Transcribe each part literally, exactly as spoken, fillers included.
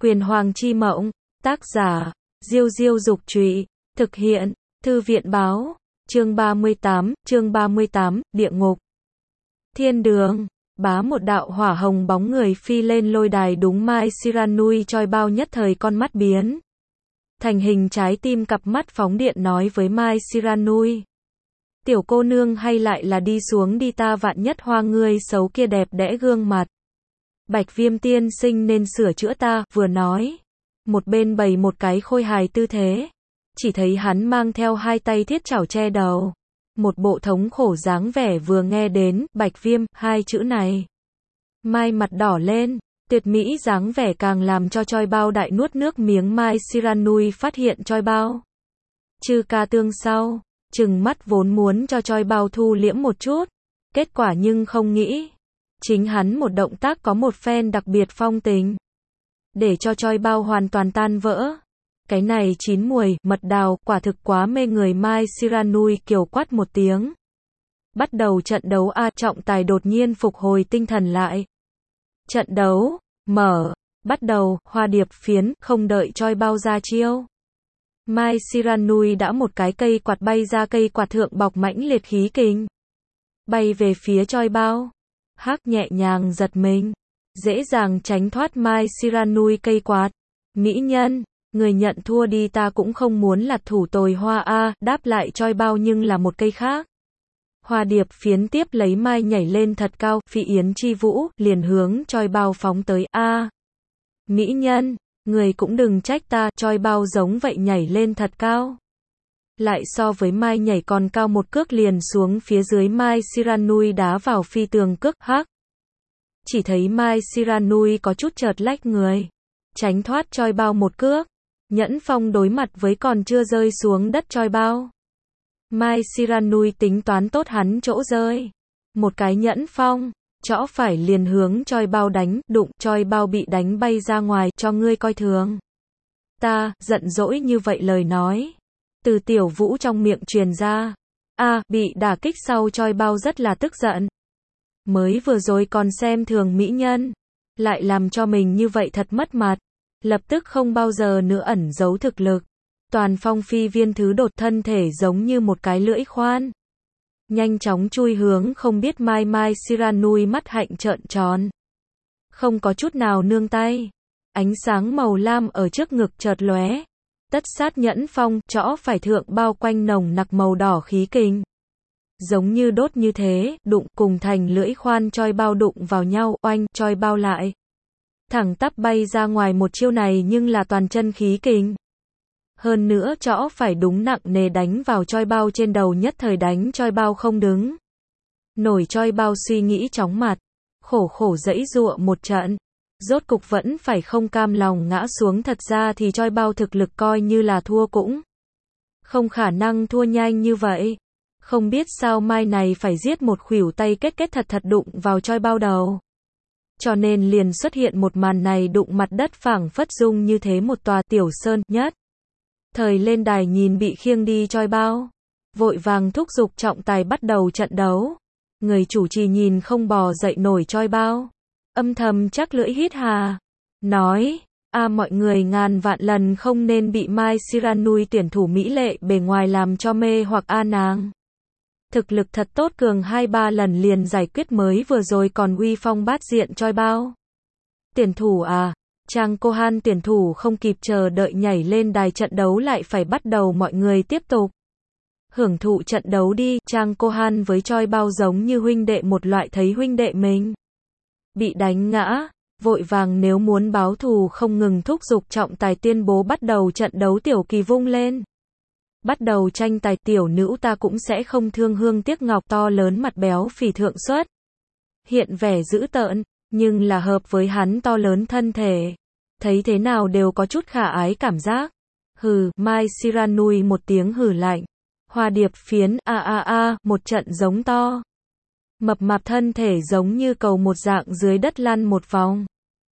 Quyền Hoàng Chi Mộng, tác giả, Diêu Diêu Dục Trụy, thực hiện, Thư viện Báo, chương ba mươi tám, chương ba mươi tám, Địa Ngục. Thiên đường, bá một đạo hỏa hồng bóng người phi lên lôi đài đúng Mai Shiranui Choi Bao nhất thời con mắt biến thành hình trái tim, cặp mắt phóng điện nói với Mai Shiranui. Tiểu cô nương hay lại là đi xuống đi, ta vạn nhất hoa ngươi xấu kia đẹp đẽ gương mặt. Bạch Viêm tiên sinh nên sửa chữa ta, vừa nói. Một bên bày một cái khôi hài tư thế. Chỉ thấy hắn mang theo hai tay thiết chảo che đầu. Một bộ thống khổ dáng vẻ, vừa nghe đến Bạch Viêm, hai chữ này. Mai mặt đỏ lên, tuyệt mỹ dáng vẻ càng làm cho Choi Bao đại nuốt nước miếng. Mai Shiranui phát hiện Choi Bao chư ca tương sau, trừng mắt vốn muốn cho Choi Bao thu liễm một chút. Kết quả nhưng không nghĩ. Chính hắn một động tác có một phen đặc biệt phong tình. Để cho Choi Bao hoàn toàn tan vỡ. Cái này chín muồi, mật đào, quả thực quá mê người. Mai Shiranui kiều quát một tiếng. Bắt đầu trận đấu a. Trọng tài đột nhiên phục hồi tinh thần lại. Trận đấu, mở, bắt đầu, hoa điệp phiến, không đợi Choi Bao ra chiêu. Mai Shiranui đã một cái cây quạt bay ra, cây quạt thượng bọc mãnh liệt khí kình. Bay về phía Choi Bao. Hắc nhẹ nhàng giật mình. Dễ dàng tránh thoát Mai Shiranui cây quạt. Mỹ nhân, người nhận thua đi, ta cũng không muốn là thủ tồi hoa a. Đáp lại Choi Bao nhưng là một cây khác. Hoa điệp phiến tiếp lấy Mai nhảy lên thật cao, phi yến chi vũ, liền hướng Choi Bao phóng tới a. Mỹ nhân, người cũng đừng trách ta. Choi Bao giống vậy nhảy lên thật cao. Lại so với Mai nhảy còn cao một cước liền xuống phía dưới. Mai Shiranui đá vào phi tường cước hắc. Chỉ thấy Mai Shiranui có chút chợt lách người, tránh thoát Choi Bao một cước. Nhẫn phong đối mặt với còn chưa rơi xuống đất Choi Bao. Mai Shiranui tính toán tốt hắn chỗ rơi. Một cái nhẫn phong, chõ phải liền hướng Choi Bao đánh, đụng, Choi Bao bị đánh bay ra ngoài, cho ngươi coi thường. Ta, giận dỗi như vậy lời nói. Từ Tiểu Vũ trong miệng truyền ra. A, bị đả kích sau Choi Bao rất là tức giận. Mới vừa rồi còn xem thường mỹ nhân. Lại làm cho mình như vậy thật mất mặt. Lập tức không bao giờ nữa ẩn giấu thực lực. Toàn phong phi viên thứ đột, thân thể giống như một cái lưỡi khoan. Nhanh chóng chui hướng không biết Mai. Mai Shiranui mắt hạnh trợn tròn. Không có chút nào nương tay. Ánh sáng màu lam ở trước ngực chợt lóe. Tất sát nhẫn phong, chõ phải thượng bao quanh nồng nặc màu đỏ khí kình. Giống như đốt như thế, đụng cùng thành lưỡi khoan Choi Bao đụng vào nhau, oanh, Choi Bao lại. Thẳng tắp bay ra ngoài. Một chiêu này nhưng là toàn chân khí kình. Hơn nữa chõ phải đúng nặng nề đánh vào Choi Bao trên đầu, nhất thời đánh Choi Bao không đứng nổi. Choi Bao suy nghĩ chóng mặt, khổ khổ giãy giụa một trận. Rốt cục vẫn phải không cam lòng ngã xuống. Thật ra thì Choi Bao thực lực coi như là thua cũng không khả năng thua nhanh như vậy. Không biết sao Mai này phải giết một khuỷu tay kết kết thật thật đụng vào Choi Bao đầu. Cho nên liền xuất hiện một màn này, đụng mặt đất phảng phất rung như thế một tòa tiểu sơn. Nhất thời lên đài nhìn bị khiêng đi Choi Bao, vội vàng thúc giục trọng tài bắt đầu trận đấu. Người chủ trì nhìn không bò dậy nổi Choi Bao, âm thầm chắc lưỡi hít hà, nói, a mọi người ngàn vạn lần không nên bị Mai Shiranui tuyển thủ mỹ lệ bề ngoài làm cho mê hoặc a. Nàng thực lực thật tốt, cường hai ba lần liền giải quyết mới vừa rồi còn uy phong bát diện Choi Bao. Tuyển thủ à, Trang Cô Han tuyển thủ không kịp chờ đợi nhảy lên đài, trận đấu lại phải bắt đầu. Mọi người tiếp tục hưởng thụ trận đấu đi. Trang Cô Han với Choi Bao giống như huynh đệ một loại, thấy huynh đệ mình bị đánh ngã, vội vàng nếu muốn báo thù không ngừng thúc giục trọng tài tuyên bố bắt đầu trận đấu. Tiểu kỳ vung lên. Bắt đầu tranh tài. Tiểu nữ ta cũng sẽ không thương hương tiếc ngọc. To lớn mặt béo phì thượng xuất hiện vẻ dữ tợn, nhưng là hợp với hắn to lớn thân thể. Thấy thế nào đều có chút khả ái cảm giác. Hừ, Mai Shiranui một tiếng hừ lạnh. Hoa điệp phiến, a a a, một trận giống to. Mập mạp thân thể giống như cầu một dạng dưới đất lăn một vòng.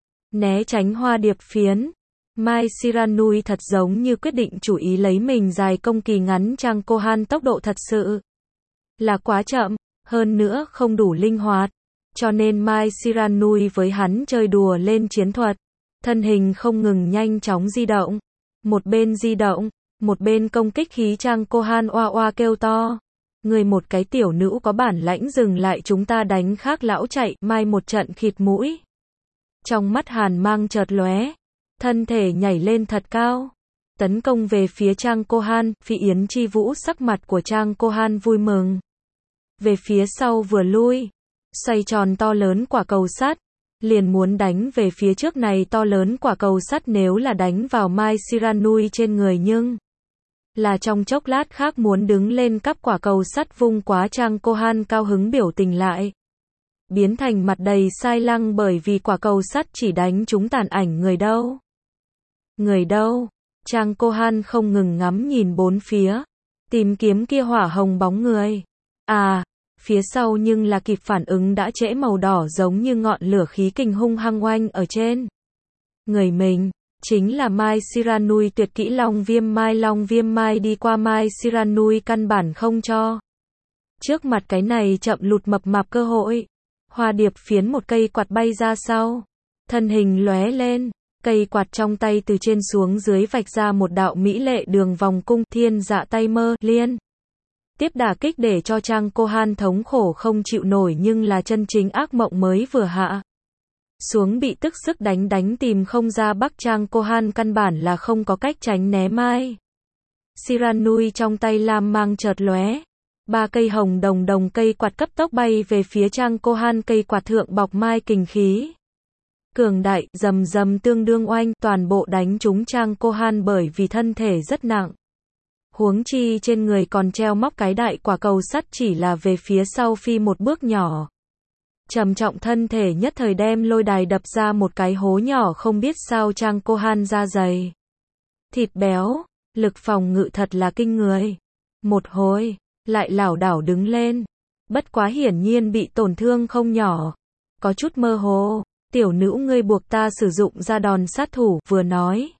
Né tránh hoa điệp phiến. Mai Shiranui thật giống như quyết định chủ ý lấy mình dài công kỳ ngắn. Trang Cô Han tốc độ thật sự là quá chậm, hơn nữa không đủ linh hoạt. Cho nên Mai Shiranui với hắn chơi đùa lên chiến thuật. thân hình không ngừng nhanh chóng di động. Một bên di động, một bên công kích khí Trang Kohan oa oa kêu to. Người một cái tiểu nữ có bản lãnh dừng lại chúng ta đánh khác lão chạy, mai một trận khịt mũi. Trong mắt hàn mang chợt lóe, thân thể nhảy lên thật cao. Tấn công về phía Trang Kohan, Phi Yến Chi Vũ sắc mặt của Trang Kohan vui mừng. Về phía sau vừa lui, xoay tròn to lớn quả cầu sắt, liền muốn đánh về phía trước này to lớn quả cầu sắt nếu là đánh vào Mai Shiranui trên người nhưng là trong chốc lát khác muốn đứng lên cắp quả cầu sắt vung quá Trang Kohan cao hứng biểu tình lại. Biến thành mặt đầy sai lăng bởi vì quả cầu sắt chỉ đánh trúng tàn ảnh người đâu. Người đâu? Trang Kohan không ngừng ngắm nhìn bốn phía, tìm kiếm kia hỏa hồng bóng người. À, phía sau nhưng là kịp phản ứng đã trễ màu đỏ giống như ngọn lửa khí kình hung hăng oanh ở trên người mình. Chính là Mai Shiranui tuyệt kỹ Long Viêm Mai Long Viêm Mai đi qua Mai Shiranui căn bản không cho. Trước mặt cái này chậm lụt mập mạp cơ hội. Hoa điệp phiến một cây quạt bay ra sau. Thân hình lóe lên. Cây quạt trong tay từ trên xuống dưới vạch ra một đạo mỹ lệ đường vòng cung thiên dạ tay mơ liên. Tiếp đả kích để cho Trang Kohan thống khổ không chịu nổi nhưng là chân chính ác mộng mới vừa hạ xuống bị tức sức đánh đánh tìm không ra Bắc Trang Kohan căn bản là không có cách tránh né Mai Shiranui trong tay lam mang chợt lóe. Ba cây hồng đồng đồng cây quạt cấp tốc bay về phía Trang Kohan cây quạt thượng bọc Mai kình khí. Cường đại, rầm rầm tương đương oanh, toàn bộ đánh trúng Trang Kohan bởi vì thân thể rất nặng. Huống chi trên người còn treo móc cái đại quả cầu sắt chỉ là về phía sau phi một bước nhỏ. Trầm trọng thân thể nhất thời đem lôi đài đập ra một cái hố nhỏ không biết sao Trang Kohan da dày. Thịt béo, lực phòng ngự thật là kinh người. Một hồi, lại lảo đảo đứng lên. Bất quá hiển nhiên bị tổn thương không nhỏ. Có chút mơ hồ. Tiểu nữ ngươi buộc ta sử dụng ra đòn sát thủ, vừa nói.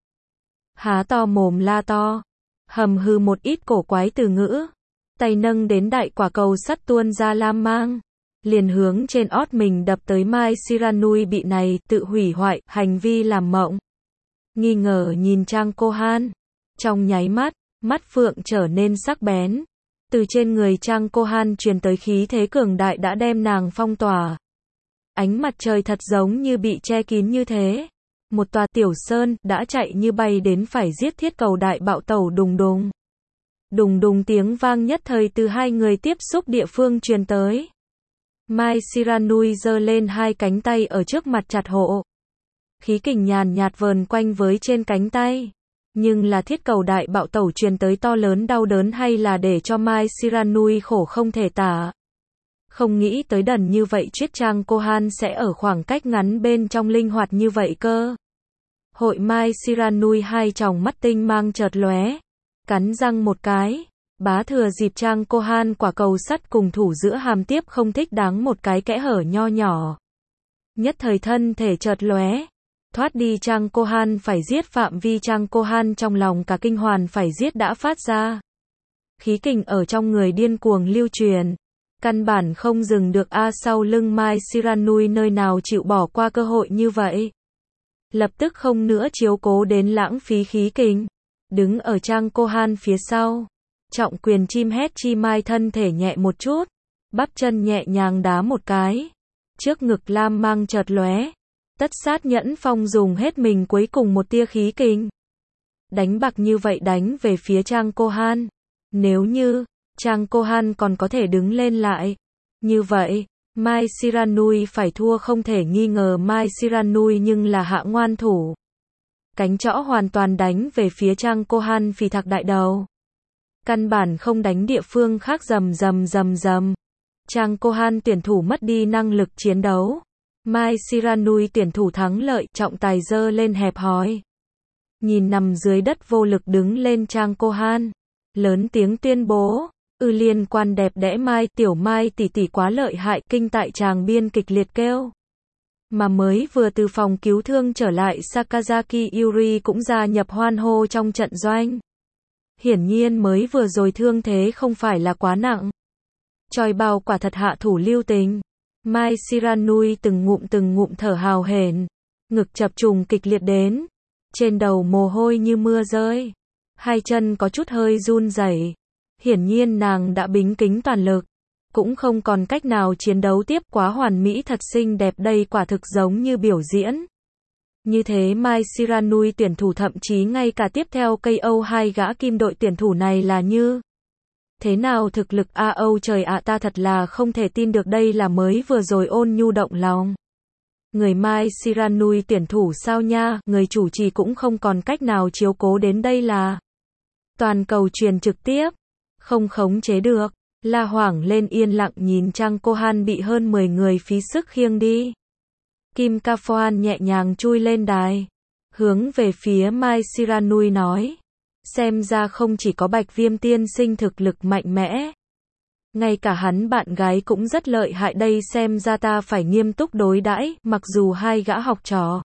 Há to mồm la to. Hầm hư một ít cổ quái từ ngữ. Tay nâng đến đại quả cầu sắt tuôn ra lam mang. Liền hướng trên ót mình đập tới Mai Shiranui bị này, tự hủy hoại, hành vi làm mộng. Nghi ngờ nhìn Trang Kohan. Trong nháy mắt, mắt phượng trở nên sắc bén. Từ trên người Trang Kohan truyền tới khí thế cường đại đã đem nàng phong tỏa. Ánh mặt trời thật giống như bị che kín như thế. Một tòa tiểu sơn đã chạy như bay đến phải giết thiết cầu đại bạo tẩu đùng đùng. Đùng đùng tiếng vang nhất thời từ hai người tiếp xúc địa phương truyền tới. Mai Shiranui giơ lên hai cánh tay ở trước mặt chặt hộ. Khí kình nhàn nhạt vờn quanh với trên cánh tay. Nhưng là thiết cầu đại bạo tẩu truyền tới to lớn đau đớn hay là để cho Mai Shiranui khổ không thể tả. Không nghĩ tới đần như vậy triết Trang Kohan sẽ ở khoảng cách ngắn bên trong linh hoạt như vậy cơ. Hội Mai Shiranui hai tròng mắt tinh mang chợt lóe. Cắn răng một cái. Bá thừa dịp Trang Kohan quả cầu sắt cùng thủ giữa hàm tiếp không thích đáng một cái kẽ hở nho nhỏ. Nhất thời thân thể chợt lóe. Thoát đi Trang Kohan phải giết phạm vi Trang Kohan trong lòng cả kinh hoàn phải giết đã phát ra. Khí kình ở trong người điên cuồng lưu truyền. Căn bản không dừng được a sau lưng Mai Shiranui nơi nào chịu bỏ qua cơ hội như vậy. Lập tức không nữa chiếu cố đến lãng phí khí kình. Đứng ở Trang Kohan phía sau. Trọng quyền chim hét chi mai thân thể nhẹ một chút. Bắp chân nhẹ nhàng đá một cái. Trước ngực lam mang chợt lóe. Tất sát nhẫn phong dùng hết mình cuối cùng một tia khí kình. Đánh bạc như vậy đánh về phía Trang Kohan. Nếu như Trang Kohan còn có thể đứng lên lại. Như vậy, Mai Shiranui phải thua không thể nghi ngờ Mai Shiranui nhưng là hạ ngoan thủ. Cánh trõ hoàn toàn đánh về phía Trang Kohan phì thạc đại đầu. Căn bản không đánh địa phương khác rầm rầm rầm rầm. Trang Kohan tuyển thủ mất đi năng lực chiến đấu. Mai Shiranui tuyển thủ thắng lợi trọng tài dơ lên hẹp hòi. Nhìn nằm dưới đất vô lực đứng lên Trang Kohan. Lớn tiếng tuyên bố. Ư liên quan đẹp đẽ Mai, tiểu Mai tỷ tỷ quá lợi hại, kinh tại tràng biên kịch liệt kêu. Mà mới vừa từ phòng cứu thương trở lại Sakazaki Yuri cũng gia nhập hoan hô trong trận doanh. Hiển nhiên mới vừa rồi thương thế không phải là quá nặng. Choi bao quả thật hạ thủ lưu tình. Mai Shiranui từng ngụm từng ngụm thở hào hển. ngực chập trùng kịch liệt đến, trên đầu mồ hôi như mưa rơi, hai chân có chút hơi run rẩy. Hiển nhiên nàng đã bính kính toàn lực, cũng không còn cách nào chiến đấu tiếp, quá hoàn mỹ thật xinh đẹp, đây quả thực giống như biểu diễn. Như thế Mai Shiranui tuyển thủ, thậm chí ngay cả tiếp theo ca o hai gã kim đội tuyển thủ này là như thế nào thực lực a âu trời ạ, ta thật là không thể tin được, đây là mới vừa rồi ôn nhu động lòng. Người Mai Shiranui tuyển thủ sao nha, người chủ trì cũng không còn cách nào chiếu cố đến, đây là toàn cầu truyền trực tiếp, không khống chế được. La hoảng lên yên lặng nhìn Trang Kohan bị hơn mười người phí sức khiêng đi. Kim Ka-phoan nhẹ nhàng chui lên đài, hướng về phía Mai Shiranui nói, xem ra không chỉ có Bạch Viêm tiên sinh thực lực mạnh mẽ, ngay cả hắn bạn gái cũng rất lợi hại đây, xem ra ta phải nghiêm túc đối đãi. Mặc dù hai gã học trò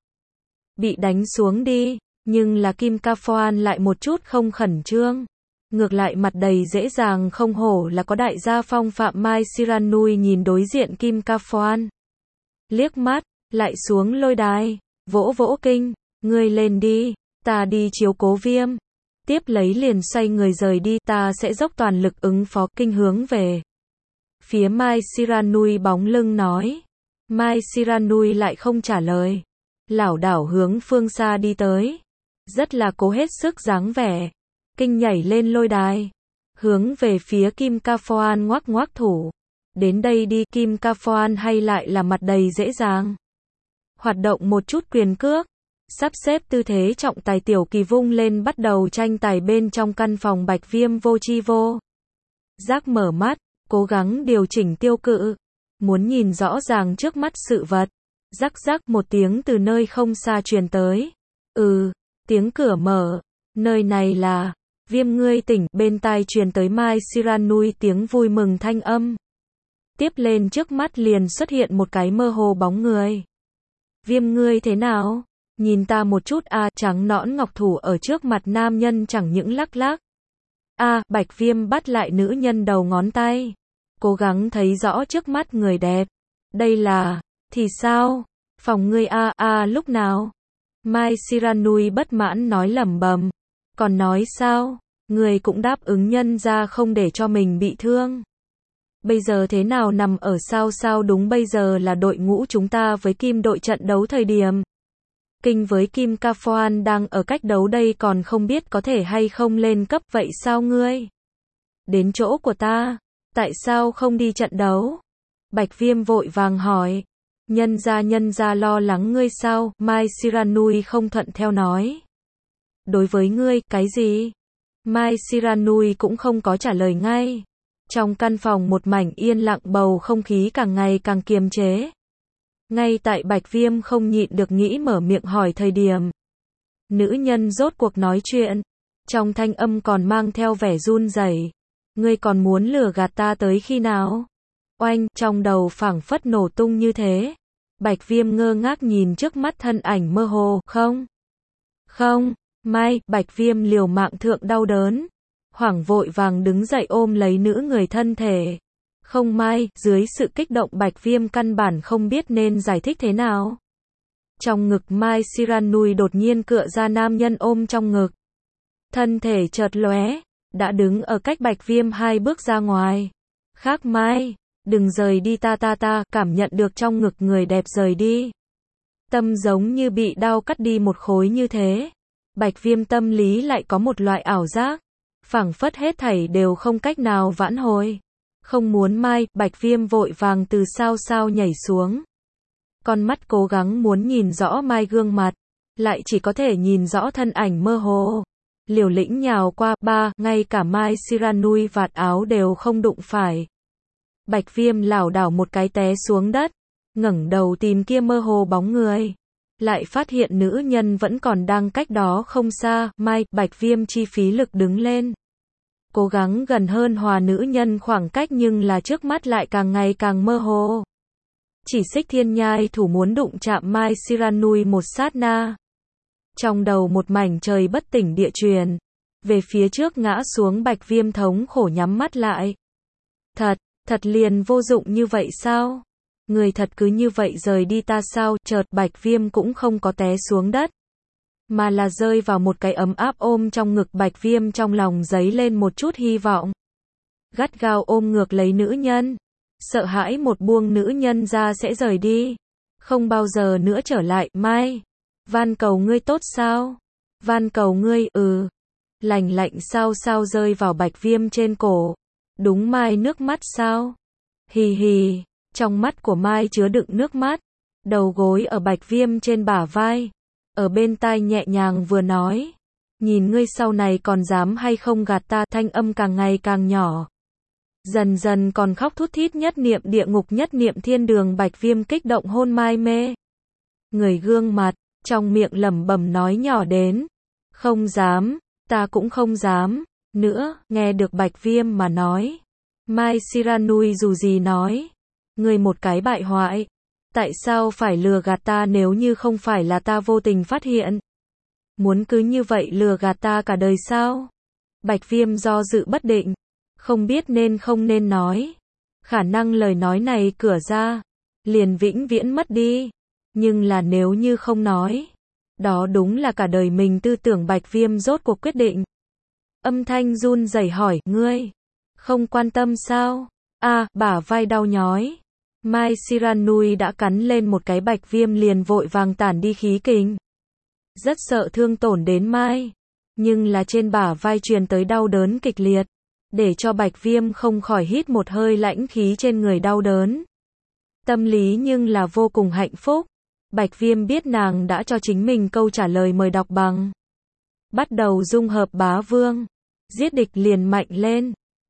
bị đánh xuống đi, nhưng là Kim Ka-phoan lại một chút không khẩn trương, ngược lại mặt đầy dễ dàng, không hổ là có đại gia phong phạm. Mai Shiranui nhìn đối diện Kim Ka-phoan, liếc mắt, lại xuống lôi đài, vỗ vỗ kinh, ngươi lên đi, ta đi chiếu cố Viêm. Tiếp lấy liền xoay người rời đi, ta sẽ dốc toàn lực ứng phó. Kinh hướng về phía Mai Shiranui bóng lưng nói. Mai Shiranui lại không trả lời, lảo đảo hướng phương xa đi tới, rất là cố hết sức dáng vẻ. Kinh nhảy lên lôi đài, hướng về phía Kim Ka-phoan ngoắc ngoắc thủ, đến đây đi. Kim Ka-phoan hay lại là mặt đầy dễ dàng, hoạt động một chút quyền cước, sắp xếp tư thế trọng tài, tiểu kỳ vung lên, bắt đầu tranh tài. Bên trong căn phòng Bạch Viêm vô chi vô giác mở mắt, cố gắng điều chỉnh tiêu cự, muốn nhìn rõ ràng trước mắt sự vật. Rắc rắc một tiếng từ nơi không xa truyền tới. Ừ, tiếng cửa mở, nơi này là Viêm, ngươi tỉnh. Bên tai truyền tới Mai Shiranui tiếng vui mừng thanh âm. Tiếp lên trước mắt liền xuất hiện một cái mơ hồ bóng người. Viêm, ngươi thế nào? Nhìn ta một chút a. À, trắng nõn ngọc thủ ở trước mặt nam nhân chẳng những lắc lắc. A, à, Bạch Viêm bắt lại nữ nhân đầu ngón tay, cố gắng thấy rõ trước mắt người đẹp. Đây là, thì sao? Phòng ngươi a a à, lúc nào? Mai Shiranui bất mãn nói lẩm bẩm. Còn nói sao? Người cũng đáp ứng nhân ra không để cho mình bị thương. Bây giờ thế nào nằm ở sao sao? Đúng, bây giờ là đội ngũ chúng ta với Kim đội trận đấu thời điểm. Kinh với Kim Ka-phoan đang ở cách đấu đây, còn không biết có thể hay không lên cấp. Vậy sao ngươi đến chỗ của ta? Tại sao không đi trận đấu? Bạch Viêm vội vàng hỏi. Nhân gia nhân gia lo lắng ngươi sao? Mai Shiranui không thuận theo nói. Đối với ngươi, cái gì? Mai Shiranui cũng không có trả lời ngay. Trong căn phòng một mảnh yên lặng, bầu không khí càng ngày càng kiềm chế. Ngay tại Bạch Viêm không nhịn được nghĩ mở miệng hỏi thời điểm, nữ nhân rốt cuộc nói chuyện, trong thanh âm còn mang theo vẻ run rẩy. Ngươi còn muốn lừa gạt ta tới khi nào? Oanh, trong đầu phảng phất nổ tung như thế. Bạch Viêm ngơ ngác nhìn trước mắt thân ảnh mơ hồ. Không, không, Mai. Bạch Viêm liều mạng thượng đau đớn, hoảng vội vàng đứng dậy ôm lấy nữ người thân thể. Không Mai. Dưới sự kích động Bạch Viêm căn bản không biết nên giải thích thế nào. Trong ngực Mai Shiranui đột nhiên cựa ra nam nhân ôm trong ngực, thân thể chợt lóe, đã đứng ở cách Bạch Viêm hai bước ra ngoài. Khác Mai, đừng rời đi, ta ta ta. Cảm nhận được trong ngực người đẹp rời đi, tâm giống như bị đao cắt đi một khối như thế. Bạch Viêm tâm lý lại có một loại ảo giác, phảng phất hết thảy đều không cách nào vãn hồi. Không muốn Mai. Bạch Viêm vội vàng từ sao sao nhảy xuống, con mắt cố gắng muốn nhìn rõ Mai gương mặt, lại chỉ có thể nhìn rõ thân ảnh mơ hồ. Liều lĩnh nhào qua. Ba, ngay cả Mai Shiranui vạt áo đều không đụng phải. Bạch Viêm lảo đảo một cái té xuống đất, ngẩng đầu tìm kia mơ hồ bóng người, lại phát hiện nữ nhân vẫn còn đang cách đó không xa. Mai. Bạch Viêm chi phí lực đứng lên, cố gắng gần hơn hòa nữ nhân khoảng cách, nhưng là trước mắt lại càng ngày càng mơ hồ. Chỉ Xích Thiên Nhai thủ muốn đụng chạm Mai Shiranui một sát na, trong đầu một mảnh trời bất tỉnh địa truyền, về phía trước ngã xuống. Bạch Viêm thống khổ nhắm mắt lại. Thật, thật liền vô dụng như vậy sao? Người thật cứ như vậy rời đi ta sao? Chợt Bạch Viêm cũng không có té xuống đất, mà là rơi vào một cái ấm áp ôm trong ngực. Bạch Viêm trong lòng dấy lên một chút hy vọng, gắt gao ôm ngược lấy nữ nhân, sợ hãi một buông nữ nhân ra sẽ rời đi, không bao giờ nữa trở lại. Mai, van cầu ngươi tốt sao? Van cầu ngươi, ừ. Lành lạnh sao sao rơi vào Bạch Viêm trên cổ. Đúng Mai nước mắt sao? Hì hì, trong mắt của Mai chứa đựng nước mắt, đầu gối ở Bạch Viêm trên bả vai, ở bên tai nhẹ nhàng vừa nói, nhìn ngươi sau này còn dám hay không gạt ta. Thanh âm càng ngày càng nhỏ, dần dần còn khóc thút thít. Nhất niệm địa ngục, nhất niệm thiên đường. Bạch Viêm kích động hôn Mai mê người gương mặt, trong miệng lẩm bẩm nói nhỏ đến, không dám, ta cũng không dám nữa. Nghe được Bạch Viêm mà nói, Mai Shiranui dù gì nói, ngươi một cái bại hoại, tại sao phải lừa gạt ta? Nếu như không phải là ta vô tình phát hiện, muốn cứ như vậy lừa gạt ta cả đời sao? Bạch Viêm do dự bất định, không biết nên không nên nói. Khả năng lời nói này cửa ra, liền vĩnh viễn mất đi. Nhưng là nếu như không nói, đó đúng là cả đời mình. Tư tưởng Bạch Viêm rốt cuộc quyết định. Âm thanh run rẩy hỏi, ngươi không quan tâm sao? A, à, bả vai đau nhói. Mai Shiranui đã cắn lên một cái. Bạch Viêm liền vội vàng tản đi khí kình, rất sợ thương tổn đến Mai, nhưng là trên bả vai truyền tới đau đớn kịch liệt, để cho Bạch Viêm không khỏi hít một hơi lãnh khí. Trên người đau đớn, tâm lý nhưng là vô cùng hạnh phúc. Bạch Viêm biết nàng đã cho chính mình câu trả lời. Mời đọc bằng. Bắt đầu dung hợp bá vương, giết địch liền mạnh lên.